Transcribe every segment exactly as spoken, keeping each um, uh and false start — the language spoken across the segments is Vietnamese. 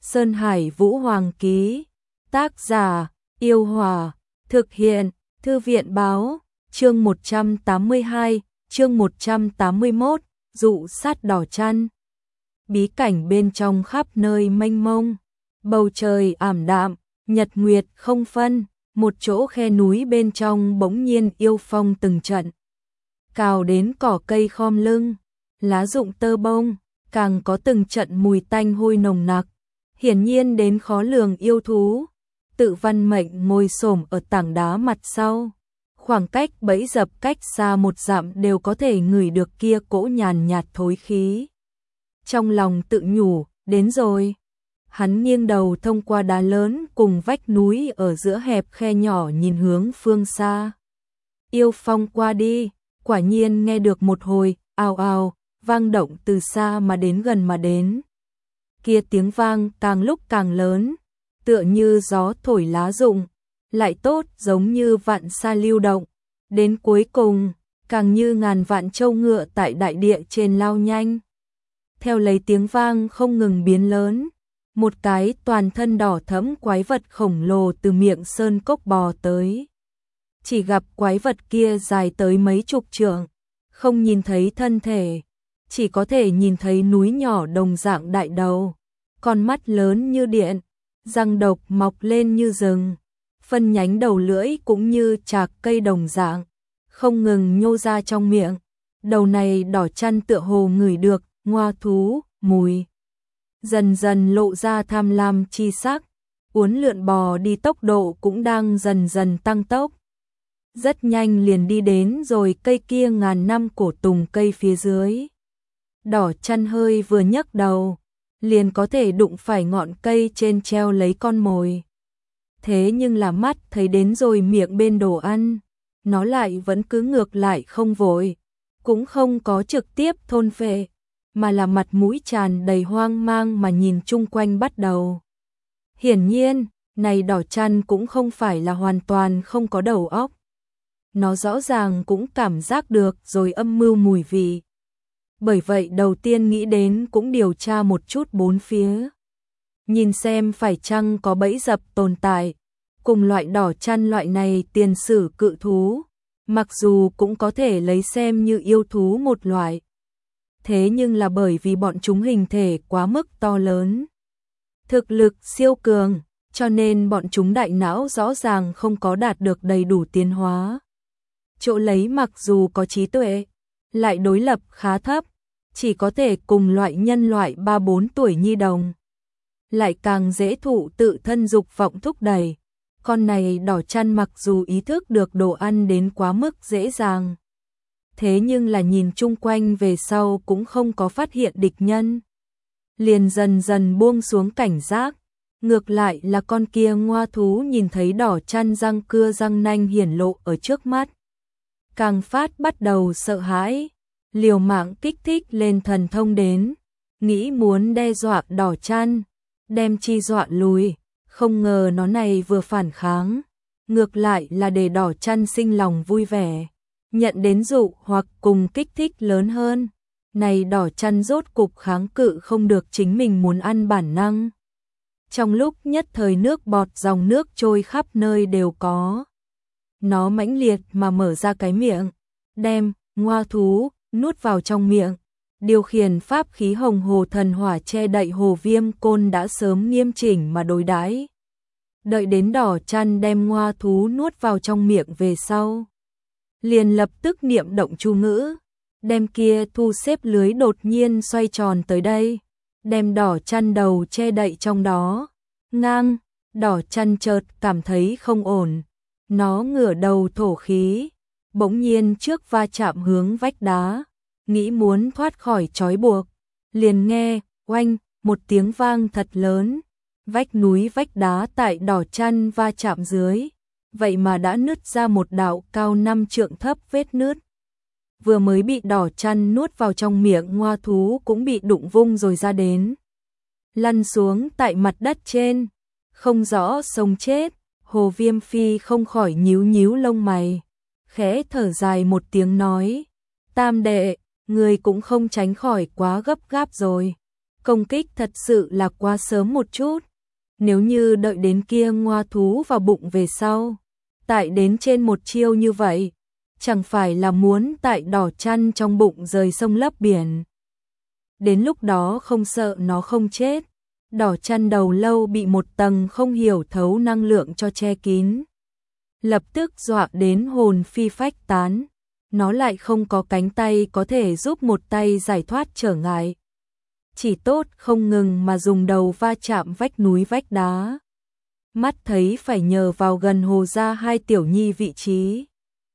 Sơn Hải Vũ Hoàng ký. Tác giả: Yêu Hòa. Thực hiện: Thư viện báo. Chương một trăm tám mươi hai, chương một trăm tám mươi mốt, dụ sát đỏ chăn. Bí cảnh bên trong khắp nơi mênh mông, bầu trời ảm đạm, nhật nguyệt không phân, một chỗ khe núi bên trong bỗng nhiên yêu phong từng trận. Cào đến cỏ cây khom lưng, lá rụng tơ bông, càng có từng trận mùi tanh hôi nồng nặc, hiển nhiên đến khó lường yêu thú. Tự Văn Mệnh ngồi xổm ở tảng đá mặt sau, khoảng cách bẫy dập cách xa một dặm đều có thể ngửi được kia cỗ nhàn nhạt thối khí. Trong lòng tự nhủ, đến rồi. Hắn nghiêng đầu thông qua đá lớn cùng vách núi ở giữa hẹp khe nhỏ nhìn hướng phương xa. Yêu phong qua đi, quả nhiên nghe được một hồi ào ào vang động từ xa mà đến gần mà đến. Kia tiếng vang càng lúc càng lớn, tựa như gió thổi lá rụng, lại tốt giống như vạn sa lưu động, đến cuối cùng càng như ngàn vạn trâu ngựa tại đại địa trên lao nhanh. Theo lấy tiếng vang không ngừng biến lớn, một cái toàn thân đỏ thẫm quái vật khổng lồ từ miệng sơn cốc bò tới. Chỉ gặp quái vật kia dài tới mấy chục trượng, không nhìn thấy thân thể, chỉ có thể nhìn thấy núi nhỏ đồng dạng đại đầu, con mắt lớn như điện, răng độc mọc lên như rừng, phân nhánh đầu lưỡi cũng như chạc cây đồng dạng, không ngừng nhô ra trong miệng. Đầu này đỏ chăn tựa hồ ngửi được ngoa thú mùi, dần dần lộ ra tham lam chi sắc, uốn lượn bò đi, tốc độ cũng đang dần dần tăng tốc. Rất nhanh liền đi đến rồi cây kia ngàn năm cổ tùng cây phía dưới. Đỏ chăn hơi vừa nhấc đầu, liền có thể đụng phải ngọn cây trên treo lấy con mồi. Thế nhưng là mắt thấy đến rồi miệng bên đồ ăn, nó lại vẫn cứ ngược lại không vội, cũng không có trực tiếp thôn phệ, mà là mặt mũi tràn đầy hoang mang mà nhìn chung quanh bắt đầu. Hiển nhiên, này đỏ chăn cũng không phải là hoàn toàn không có đầu óc. Nó rõ ràng cũng cảm giác được rồi âm mưu mùi vị. Bởi vậy đầu tiên nghĩ đến cũng điều tra một chút bốn phía, nhìn xem phải chăng có bẫy dập tồn tại. Cùng loại đỏ chăn loại này tiền sử cự thú, mặc dù cũng có thể lấy xem như yêu thú một loại. Thế nhưng là bởi vì bọn chúng hình thể quá mức to lớn, thực lực siêu cường, cho nên bọn chúng đại não rõ ràng không có đạt được đầy đủ tiến hóa. Chỗ lấy mặc dù có trí tuệ, lại đối lập khá thấp, chỉ có thể cùng loại nhân loại ba bốn tuổi nhi đồng. Lại càng dễ thụ tự thân dục vọng thúc đẩy. Con này đỏ chăn mặc dù ý thức được đồ ăn đến quá mức dễ dàng, thế nhưng là nhìn chung quanh về sau cũng không có phát hiện địch nhân. Liền dần dần buông xuống cảnh giác, ngược lại là con kia ngoa thú nhìn thấy đỏ chăn răng cưa răng nanh hiển lộ ở trước mắt, càng phát bắt đầu sợ hãi, liều mạng kích thích lên thần thông đến, nghĩ muốn đe dọa đỏ chăn, đem chi dọa lùi. Không ngờ nó này vừa phản kháng, ngược lại là để đỏ chăn sinh lòng vui vẻ, nhận đến dụ hoặc cùng kích thích lớn hơn. Này đỏ chăn rốt cục kháng cự không được chính mình muốn ăn bản năng. Trong lúc nhất thời nước bọt dòng nước trôi khắp nơi đều có. Nó mãnh liệt mà mở ra cái miệng, đem ngoa thú nuốt vào trong miệng. Điều khiển pháp khí hồng hồ thần hỏa che đậy hồ viêm côn đã sớm nghiêm chỉnh mà đối đãi. Đợi đến đỏ chăn đem ngoa thú nuốt vào trong miệng về sau, liền lập tức niệm động chú ngữ, đem kia thu xếp lưới đột nhiên xoay tròn tới đây, đem đỏ chăn đầu che đậy trong đó. Ngang, đỏ chăn chợt cảm thấy không ổn, nó ngửa đầu thổ khí, bỗng nhiên trước va chạm hướng vách đá, nghĩ muốn thoát khỏi trói buộc, liền nghe oanh một tiếng vang thật lớn, vách núi vách đá tại đỏ chăn va chạm dưới, vậy mà đã nứt ra một đạo cao năm trượng thấp vết nứt. Vừa mới bị đỏ chăn nuốt vào trong miệng ngoa thú cũng bị đụng vung rồi ra đến, lăn xuống tại mặt đất trên, không rõ sống chết. Hồ Viêm Phi không khỏi nhíu nhíu lông mày, khẽ thở dài một tiếng nói: Tam đệ, người cũng không tránh khỏi quá gấp gáp rồi. Công kích thật sự là quá sớm một chút. Nếu như đợi đến kia ngoa thú vào bụng về sau, tại đến trên một chiêu như vậy, chẳng phải là muốn tại đỏ chăn trong bụng rời sông lấp biển. Đến lúc đó không sợ nó không chết. Đỏ chăn đầu lâu bị một tầng không hiểu thấu năng lượng cho che kín. Lập tức dọa đến hồn phi phách tán. Nó lại không có cánh tay có thể giúp một tay giải thoát trở ngại. Chỉ tốt không ngừng mà dùng đầu va chạm vách núi vách đá. Mắt thấy phải nhờ vào gần Hồ Gia hai tiểu nhi vị trí.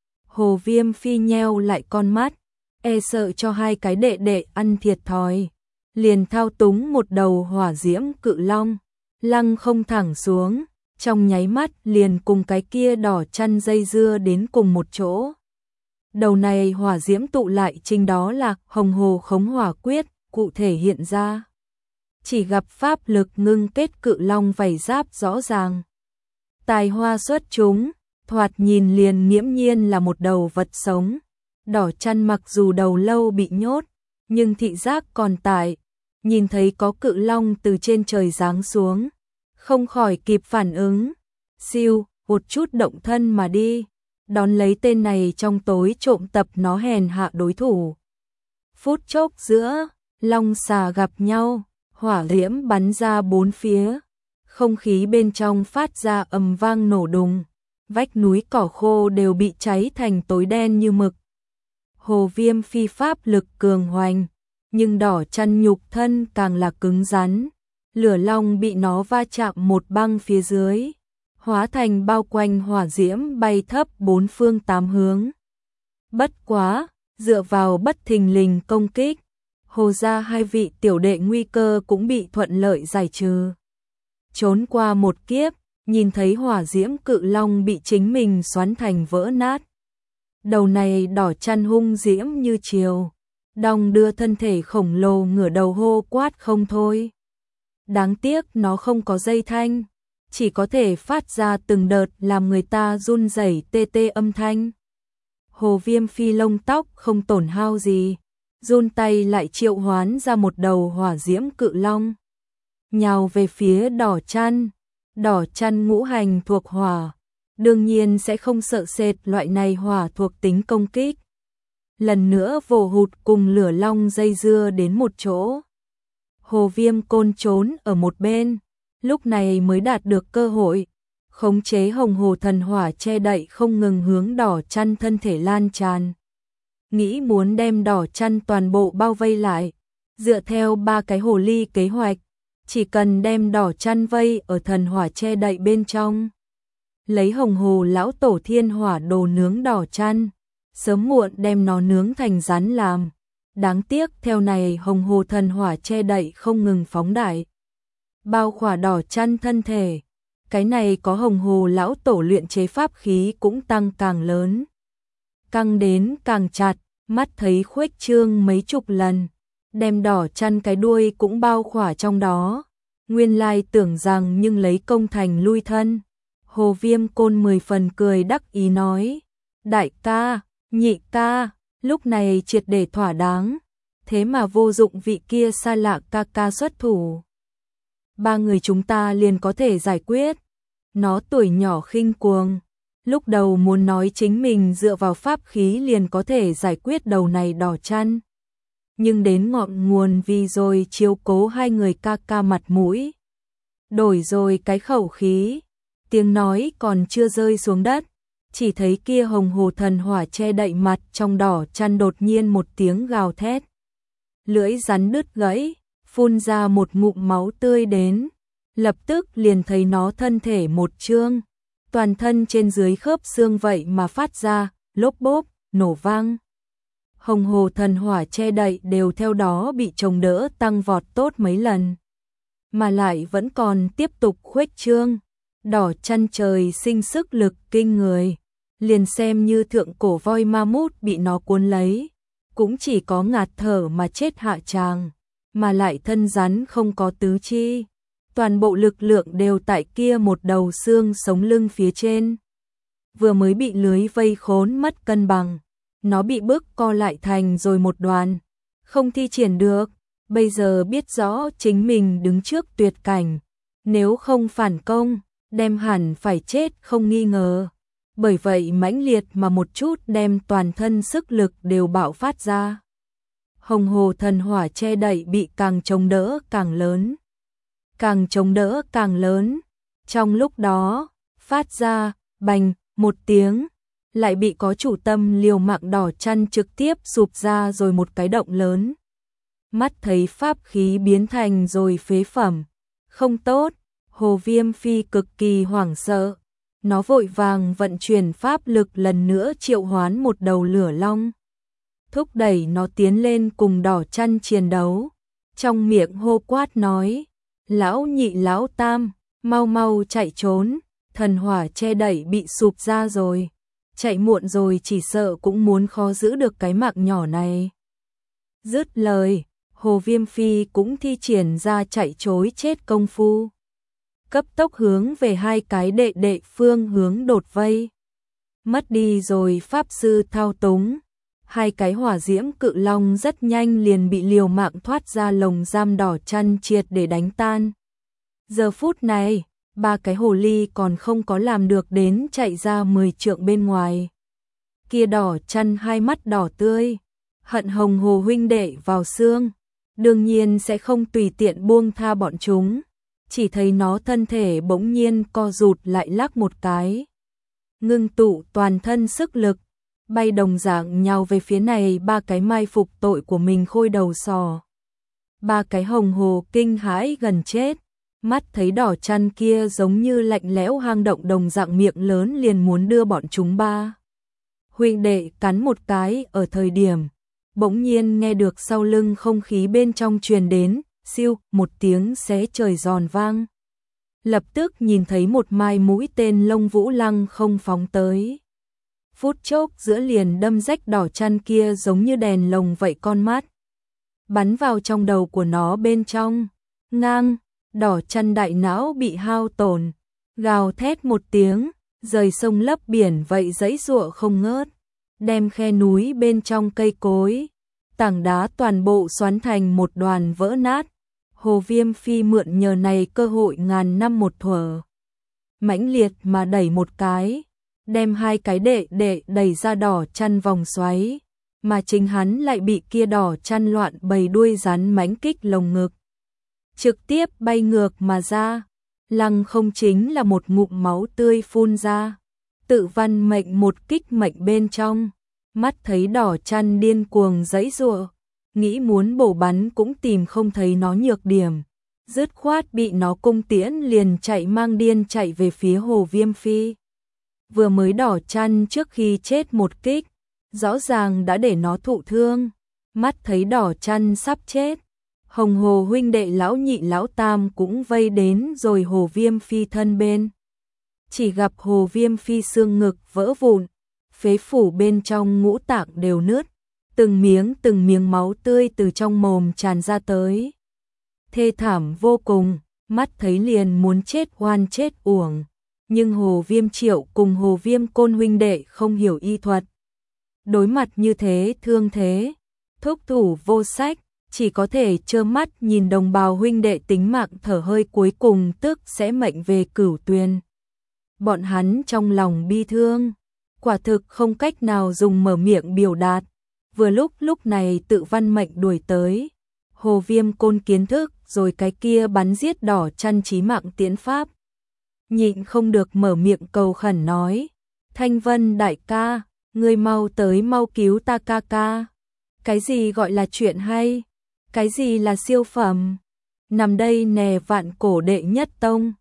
Hồ Viêm Phi nheo lại con mắt, e sợ cho hai cái đệ đệ ăn thiệt thòi. Liền thao túng một đầu hỏa diễm cự long, lăng không thẳng xuống, trong nháy mắt liền cùng cái kia đỏ chăn dây dưa đến cùng một chỗ. Đầu này hỏa diễm tụ lại chính đó là Hồng Hồ Khống Hỏa Quyết, cụ thể hiện ra. Chỉ gặp pháp lực ngưng kết cự long vảy giáp rõ ràng. Tài hoa xuất chúng, thoạt nhìn liền nghiễm nhiên là một đầu vật sống. Đỏ chăn mặc dù đầu lâu bị nhốt, nhưng thị giác còn tại, nhìn thấy có cự long từ trên trời giáng xuống, không khỏi kịp phản ứng, siêu, một chút động thân mà đi, đón lấy tên này trong tối trộm tập nó hèn hạ đối thủ. Phút chốc giữa, long xà gặp nhau, hỏa diễm bắn ra bốn phía, không khí bên trong phát ra ầm vang nổ đùng, vách núi cỏ khô đều bị cháy thành tối đen như mực. Hồ Viêm Phi pháp lực cường hoành, nhưng đỏ chăn nhục thân càng là cứng rắn, lửa long bị nó va chạm một băng phía dưới, hóa thành bao quanh hỏa diễm bay thấp bốn phương tám hướng. Bất quá, dựa vào bất thình lình công kích, Hồ Gia hai vị tiểu đệ nguy cơ cũng bị thuận lợi giải trừ. Trốn qua một kiếp, nhìn thấy hỏa diễm cự long bị chính mình xoắn thành vỡ nát. Đầu này đỏ chăn hung diễm như chiều, đong đưa thân thể khổng lồ ngửa đầu hô quát không thôi. Đáng tiếc nó không có dây thanh, chỉ có thể phát ra từng đợt làm người ta run rẩy tê tê âm thanh. Hồ Viêm Phi lông tóc không tổn hao gì, run tay lại triệu hoán ra một đầu hỏa diễm cự long, nhào về phía đỏ chăn. Đỏ chăn ngũ hành thuộc hỏa, đương nhiên sẽ không sợ sệt loại này hỏa thuộc tính công kích. Lần nữa vồ hụt cùng lửa long dây dưa đến một chỗ. Hồ Viêm Côn trốn ở một bên, lúc này mới đạt được cơ hội, khống chế hồng hồ thần hỏa che đậy không ngừng hướng đỏ chăn thân thể lan tràn. Nghĩ muốn đem đỏ chăn toàn bộ bao vây lại, dựa theo ba cái hồ ly kế hoạch, chỉ cần đem đỏ chăn vây ở thần hỏa che đậy bên trong. Lấy hồng hồ lão tổ thiên hỏa đồ nướng đỏ chăn, sớm muộn đem nó nướng thành rắn làm. Đáng tiếc theo này hồng hồ thần hỏa che đậy không ngừng phóng đại, bao khỏa đỏ chăn thân thể. Cái này có hồng hồ lão tổ luyện chế pháp khí cũng tăng càng lớn, căng đến càng chặt, mắt thấy khuếch trương mấy chục lần, đem đỏ chăn cái đuôi cũng bao khỏa trong đó. Nguyên lai tưởng rằng nhưng lấy công thành lui thân. Hồ Viêm Côn mười phần cười đắc ý nói, đại ca, nhị ca, lúc này triệt để thỏa đáng, thế mà vô dụng vị kia xa lạ ca ca xuất thủ. Ba người chúng ta liền có thể giải quyết. Nó tuổi nhỏ khinh cuồng, lúc đầu muốn nói chính mình dựa vào pháp khí liền có thể giải quyết đầu này đỏ chăn. Nhưng đến ngọn nguồn vì rồi chiếu cố hai người ca ca mặt mũi. Đổi rồi cái khẩu khí, tiếng nói còn chưa rơi xuống đất, chỉ thấy kia hồng hồ thần hỏa che đậy mặt trong đỏ chăn đột nhiên một tiếng gào thét. Lưỡi rắn đứt gãy, phun ra một ngụm máu tươi đến, lập tức liền thấy nó thân thể một trương, toàn thân trên dưới khớp xương vậy mà phát ra, lốp bốp, nổ vang. Hồng hồ thần hỏa che đậy đều theo đó bị chống đỡ tăng vọt tốt mấy lần, mà lại vẫn còn tiếp tục khuếch trương. Đỏ chăn trời sinh sức lực kinh người, liền xem như thượng cổ voi ma mút bị nó cuốn lấy, cũng chỉ có ngạt thở mà chết hạ tràng, mà lại thân rắn không có tứ chi, toàn bộ lực lượng đều tại kia một đầu xương sống lưng phía trên. Vừa mới bị lưới vây khốn mất cân bằng, nó bị bức co lại thành rồi một đoàn, không thi triển được, bây giờ biết rõ chính mình đứng trước tuyệt cảnh, nếu không phản công, đem hẳn phải chết không nghi ngờ. Bởi vậy mãnh liệt mà một chút đem toàn thân sức lực đều bạo phát ra. Hồng hồ thần hỏa che đậy bị càng chống đỡ càng lớn. Càng chống đỡ càng lớn. Trong lúc đó, phát ra, bành, một tiếng, lại bị có chủ tâm liều mạng đỏ chăn trực tiếp sụp ra rồi một cái động lớn. Mắt thấy pháp khí biến thành rồi phế phẩm. Không tốt, Hồ Viêm Phi cực kỳ hoảng sợ. Nó vội vàng vận chuyển pháp lực lần nữa triệu hoán một đầu lửa long. Thúc đẩy nó tiến lên cùng đỏ chăn chiến đấu. Trong miệng hô quát nói, lão nhị lão tam, mau mau chạy trốn, thần hỏa che đậy bị sụp ra rồi. Chạy muộn rồi chỉ sợ cũng muốn khó giữ được cái mạng nhỏ này. Dứt lời, Hồ Viêm Phi cũng thi triển ra chạy trối chết công phu. Cấp tốc hướng về hai cái đệ đệ phương hướng đột vây. Mất đi rồi pháp sư thao túng. Hai cái hỏa diễm cự long rất nhanh liền bị liều mạng thoát ra lồng giam đỏ chăn triệt để đánh tan. Giờ phút này, ba cái hồ ly còn không có làm được đến chạy ra mười trượng bên ngoài. Kia đỏ chăn hai mắt đỏ tươi, hận Hồng Hồ huynh đệ vào xương, đương nhiên sẽ không tùy tiện buông tha bọn chúng. Chỉ thấy nó thân thể bỗng nhiên co rụt lại lắc một cái. Ngưng tụ toàn thân sức lực, bay đồng dạng nhào về phía này ba cái mai phục tội của mình khôi đầu sò. Ba cái hồng hồ kinh hãi gần chết, mắt thấy đỏ chăn kia giống như lạnh lẽo hang động đồng dạng miệng lớn liền muốn đưa bọn chúng ba. Huynh đệ cắn một cái ở thời điểm, bỗng nhiên nghe được sau lưng không khí bên trong truyền đến, siêu, một tiếng xé trời giòn vang. Lập tức nhìn thấy một mai mũi tên lông vũ lăng không phóng tới. Phút chốc giữa liền đâm rách đỏ chăn kia giống như đèn lồng vậy con mắt. Bắn vào trong đầu của nó bên trong. Ngang, đỏ chăn đại não bị hao tổn. Gào thét một tiếng, rời sông lấp biển vậy giãy giụa không ngớt. Đem khe núi bên trong cây cối, tảng đá toàn bộ xoắn thành một đoàn vỡ nát. Hồ Viêm Phi mượn nhờ này cơ hội ngàn năm một thuở. Mãnh liệt mà đẩy một cái, đem hai cái đệ đệ đẩy ra đỏ chăn vòng xoáy, mà chính hắn lại bị kia đỏ chăn loạn bầy đuôi rắn mãnh kích lồng ngực. Trực tiếp bay ngược mà ra, lăng không chính là một ngụm máu tươi phun ra. Tự văn mệnh một kích mệnh bên trong, mắt thấy đỏ chăn điên cuồng giãy giụa, nghĩ muốn bổ bắn cũng tìm không thấy nó nhược điểm, dứt khoát bị nó cung tiễn liền chạy mang điên chạy về phía Hồ Viêm Phi. Vừa mới đỏ chăn trước khi chết một kích, rõ ràng đã để nó thụ thương, mắt thấy đỏ chăn sắp chết, Hồng Hồ huynh đệ lão nhị lão tam cũng vây đến rồi Hồ Viêm Phi thân bên. Chỉ gặp Hồ Viêm Phi xương ngực vỡ vụn, phế phủ bên trong ngũ tạng đều nứt, từng miếng từng miếng máu tươi từ trong mồm tràn ra tới. Thê thảm vô cùng, mắt thấy liền muốn chết oan chết uổng, nhưng Hồ Viêm Triệu cùng Hồ Viêm Côn huynh đệ không hiểu y thuật. Đối mặt như thế thương thế, thúc thủ vô sách, chỉ có thể trơ mắt nhìn đồng bào huynh đệ tính mạng thở hơi cuối cùng tức sẽ mệnh về cửu tuyền. Bọn hắn trong lòng bi thương, quả thực không cách nào dùng mở miệng biểu đạt. Vừa lúc lúc này tự văn mệnh đuổi tới, Hồ Viêm Côn kiến thức rồi cái kia bắn giết đỏ chăn chí mạng tiến pháp. Nhịn không được mở miệng cầu khẩn nói, Thanh Vân đại ca, ngươi mau tới mau cứu ta ca ca. Cái gì gọi là chuyện hay? Cái gì là siêu phẩm? Nằm đây nè vạn cổ đệ nhất tông,